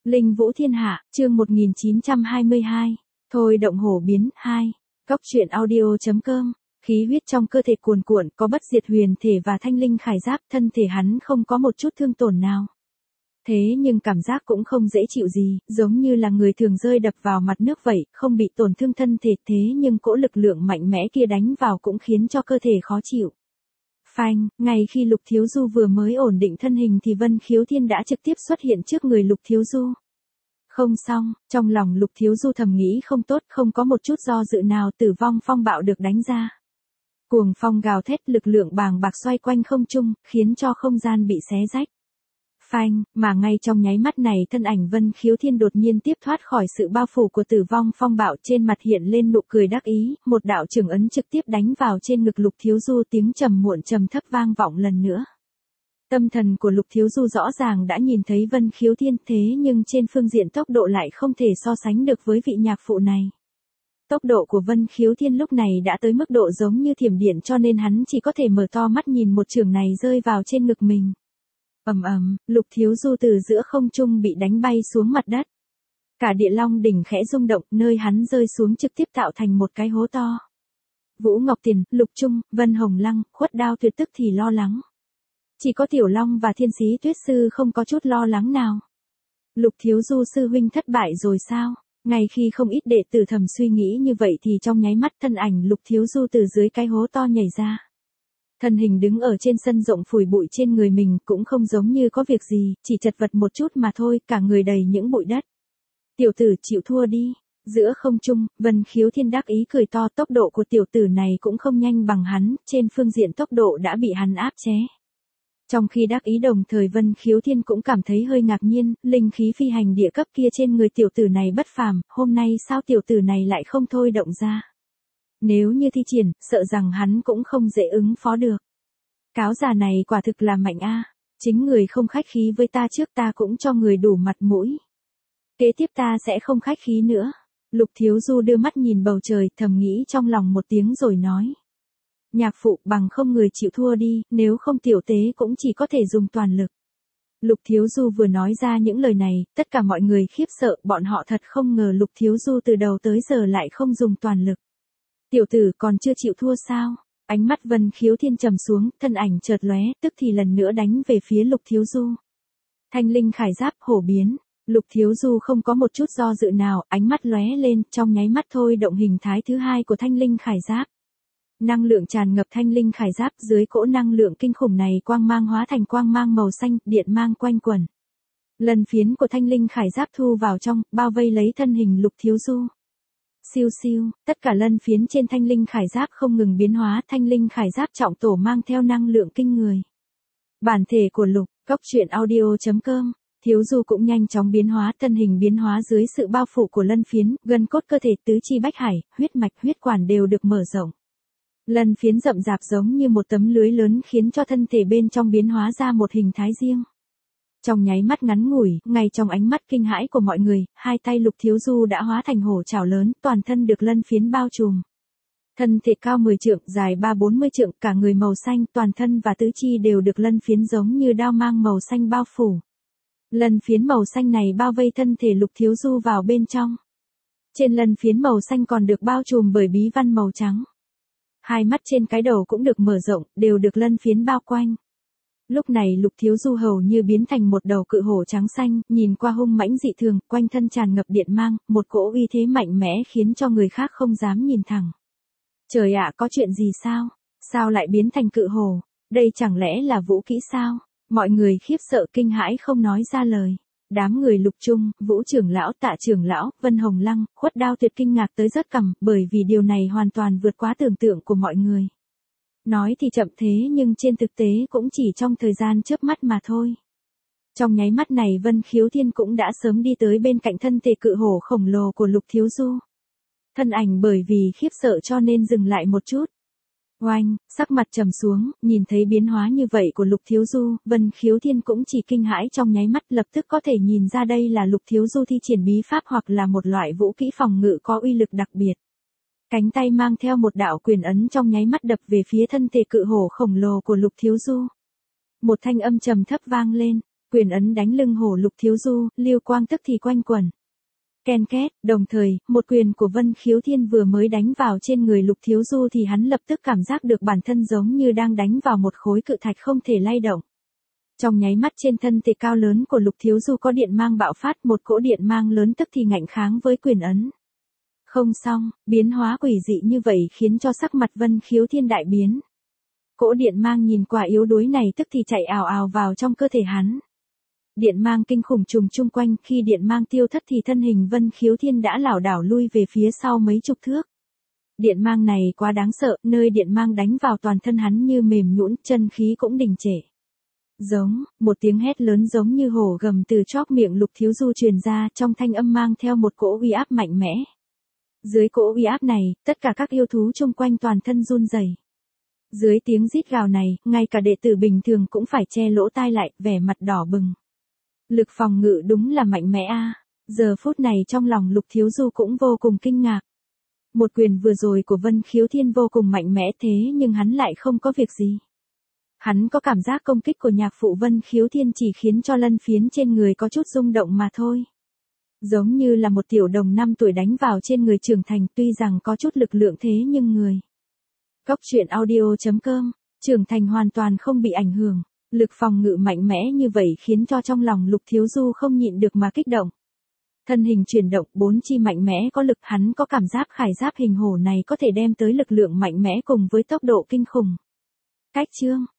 Linh Vũ Thiên Hạ, chương 1922. Thôi động hổ biến 2. Góc truyện audio.com. Khí huyết trong cơ thể cuồn cuộn, có bất diệt huyền thể và thanh linh khải giáp, thân thể hắn không có một chút thương tổn nào. Thế nhưng cảm giác cũng không dễ chịu gì, giống như là người thường rơi đập vào mặt nước vậy, không bị tổn thương thân thể, thế nhưng cỗ lực lượng mạnh mẽ kia đánh vào cũng khiến cho cơ thể khó chịu. Phanh, ngay khi Lục Thiếu Du vừa mới ổn định thân hình thì Vân Khiếu Thiên đã trực tiếp xuất hiện trước người Lục Thiếu Du. Không xong, trong lòng Lục Thiếu Du thầm nghĩ không tốt, không có một chút do dự nào, tử vong phong bạo được đánh ra. Cuồng phong gào thét, lực lượng bàng bạc xoay quanh không trung, khiến cho không gian bị xé rách. Phanh, mà ngay trong nháy mắt này thân ảnh Vân Khiếu Thiên đột nhiên tiếp thoát khỏi sự bao phủ của tử vong phong bạo, trên mặt hiện lên nụ cười đắc ý, một đạo chưởng ấn trực tiếp đánh vào trên ngực Lục Thiếu Du, tiếng trầm muộn trầm thấp vang vọng lần nữa. Tâm thần của Lục Thiếu Du rõ ràng đã nhìn thấy Vân Khiếu Thiên, thế nhưng trên phương diện tốc độ lại không thể so sánh được với vị nhạc phụ này. Tốc độ của Vân Khiếu Thiên lúc này đã tới mức độ giống như thiểm điện, cho nên hắn chỉ có thể mở to mắt nhìn một chưởng này rơi vào trên ngực mình. Ầm ầm, Lục Thiếu Du từ giữa không trung bị đánh bay xuống mặt đất. Cả Địa Long đỉnh khẽ rung động, nơi hắn rơi xuống trực tiếp tạo thành một cái hố to. Vũ Ngọc Tiền, Lục Trung, Vân Hồng Lăng, Khuất Đao Tuyệt tức thì lo lắng. Chỉ có Tiểu Long và Thiên Sĩ Tuyết Sư không có chút lo lắng nào. Lục Thiếu Du sư huynh thất bại rồi sao? Ngay khi không ít đệ tử thầm suy nghĩ như vậy thì trong nháy mắt thân ảnh Lục Thiếu Du từ dưới cái hố to nhảy ra. Thân hình đứng ở trên sân rộng phủi bụi trên người mình, cũng không giống như có việc gì, chỉ chật vật một chút mà thôi, cả người đầy những bụi đất. Tiểu tử chịu thua đi. Giữa không trung, Vân Khiếu Thiên đắc ý cười to, tốc độ của tiểu tử này cũng không nhanh bằng hắn, trên phương diện tốc độ đã bị hắn áp chế. Trong khi đắc ý đồng thời Vân Khiếu Thiên cũng cảm thấy hơi ngạc nhiên, linh khí phi hành địa cấp kia trên người tiểu tử này bất phàm, hôm nay sao tiểu tử này lại không thôi động ra. Nếu như thi triển, sợ rằng hắn cũng không dễ ứng phó được. Cáo già này quả thực là mạnh a, chính người không khách khí với ta trước, ta cũng cho người đủ mặt mũi. Kế tiếp ta sẽ không khách khí nữa. Lục Thiếu Du đưa mắt nhìn bầu trời, thầm nghĩ trong lòng một tiếng rồi nói. Nhạc phụ, bằng không người chịu thua đi, nếu không tiểu tế cũng chỉ có thể dùng toàn lực. Lục Thiếu Du vừa nói ra những lời này, tất cả mọi người khiếp sợ, bọn họ thật không ngờ Lục Thiếu Du từ đầu tới giờ lại không dùng toàn lực. Tiểu tử còn chưa chịu thua sao? Ánh mắt Vân Khiếu Thiên trầm xuống, thân ảnh chợt lóe, tức thì lần nữa đánh về phía Lục Thiếu Du. Thanh linh khải giáp hổ biến, Lục Thiếu Du không có một chút do dự nào, ánh mắt lóe lên, trong nháy mắt thôi động hình thái thứ hai của thanh linh khải giáp. Năng lượng tràn ngập thanh linh khải giáp, dưới cỗ năng lượng kinh khủng này quang mang hóa thành quang mang màu xanh, điện mang quanh quẩn. Lần phiến của thanh linh khải giáp thu vào trong, bao vây lấy thân hình Lục Thiếu Du. Siêu siêu, tất cả lân phiến trên thanh linh khải giáp không ngừng biến hóa, thanh linh khải giáp trọng tổ mang theo năng lượng kinh người. Bản thể của Lục, góc truyện audio.com. Thiếu Du cũng nhanh chóng biến hóa, thân hình biến hóa dưới sự bao phủ của lân phiến, gân cốt cơ thể, tứ chi bách hải, huyết mạch, huyết quản đều được mở rộng. Lân phiến rậm rạp giống như một tấm lưới lớn khiến cho thân thể bên trong biến hóa ra một hình thái riêng. Trong nháy mắt ngắn ngủi, ngay trong ánh mắt kinh hãi của mọi người, hai tay Lục Thiếu Du đã hóa thành hổ chảo lớn, toàn thân được lân phiến bao trùm. Thân thể cao 10 trượng, dài 3-40 trượng, cả người màu xanh, toàn thân và tứ chi đều được lân phiến giống như đao mang màu xanh bao phủ. Lân phiến màu xanh này bao vây thân thể Lục Thiếu Du vào bên trong. Trên lân phiến màu xanh còn được bao trùm bởi bí văn màu trắng. Hai mắt trên cái đầu cũng được mở rộng, đều được lân phiến bao quanh. Lúc này Lục Thiếu Du hầu như biến thành một đầu cự hổ trắng xanh, nhìn qua hung mãnh dị thường, quanh thân tràn ngập điện mang, một cỗ uy thế mạnh mẽ khiến cho người khác không dám nhìn thẳng. Trời ạ, có chuyện gì sao? Sao lại biến thành cự hổ? Đây chẳng lẽ là vũ kỹ sao? Mọi người khiếp sợ kinh hãi không nói ra lời. Đám người Lục Trung, Vũ trưởng lão, Tạ trưởng lão, Vân Hồng Lăng, Khuất Đao Tuyệt kinh ngạc tới rớt cằm, bởi vì điều này hoàn toàn vượt quá tưởng tượng của mọi người. Nói thì chậm thế nhưng trên thực tế cũng chỉ trong thời gian chớp mắt mà thôi. Trong nháy mắt này Vân Khiếu Thiên cũng đã sớm đi tới bên cạnh thân thể cự hổ khổng lồ của Lục Thiếu Du. Thân ảnh bởi vì khiếp sợ cho nên dừng lại một chút. Oanh, sắc mặt trầm xuống, nhìn thấy biến hóa như vậy của Lục Thiếu Du, Vân Khiếu Thiên cũng chỉ kinh hãi trong nháy mắt, lập tức có thể nhìn ra đây là Lục Thiếu Du thi triển bí pháp hoặc là một loại vũ kỹ phòng ngự có uy lực đặc biệt. Cánh tay mang theo một đạo quyền ấn trong nháy mắt đập về phía thân thể cự hổ khổng lồ của Lục Thiếu Du. Một thanh âm trầm thấp vang lên, Quyền ấn đánh lưng hổ Lục Thiếu Du, lưu quang tức thì quanh quẩn. Ken két, đồng thời, một quyền của Vân Khiếu Thiên vừa mới đánh vào trên người Lục Thiếu Du thì hắn lập tức cảm giác được bản thân giống như đang đánh vào một khối cự thạch không thể lay động. Trong nháy mắt trên thân thể cao lớn của Lục Thiếu Du có điện mang bạo phát, một cỗ điện mang lớn tức thì ngạnh kháng với quyền ấn. Không xong, biến hóa quỷ dị như vậy khiến cho sắc mặt Vân Khiếu Thiên đại biến. Cỗ điện mang nhìn quả yếu đuối này tức thì chạy ào ào vào trong cơ thể hắn. Điện mang kinh khủng trùng chung quanh, khi điện mang tiêu thất thì thân hình Vân Khiếu Thiên đã lảo đảo lui về phía sau mấy chục thước. Điện mang này quá đáng sợ, nơi điện mang đánh vào toàn thân hắn như mềm nhũn, chân khí cũng đình trệ. Giống, một tiếng hét lớn giống như hổ gầm từ chóp miệng Lục Thiếu Du truyền ra, trong thanh âm mang theo một cỗ uy áp mạnh mẽ. Dưới cỗ uy áp này, tất cả các yêu thú chung quanh toàn thân run rẩy. Dưới tiếng rít gào này, ngay cả đệ tử bình thường cũng phải che lỗ tai lại, vẻ mặt đỏ bừng. Lực phòng ngự đúng là mạnh mẽ a. Giờ phút này trong lòng Lục Thiếu Du cũng vô cùng kinh ngạc. Một quyền vừa rồi của Vân Khiếu Thiên vô cùng mạnh mẽ thế nhưng hắn lại không có việc gì. Hắn có cảm giác công kích của nhạc phụ Vân Khiếu Thiên chỉ khiến cho lân phiến trên người có chút rung động mà thôi. Giống như là một tiểu đồng 5 tuổi đánh vào trên người trưởng thành, tuy rằng có chút lực lượng thế nhưng người. Góc truyện audio.com, trưởng thành hoàn toàn không bị ảnh hưởng. Lực phòng ngự mạnh mẽ như vậy khiến cho trong lòng Lục Thiếu Du không nhịn được mà kích động. Thân hình chuyển động, bốn chi mạnh mẽ có lực, hắn có cảm giác khải giáp hình hổ này có thể đem tới lực lượng mạnh mẽ cùng với tốc độ kinh khủng. Cách chương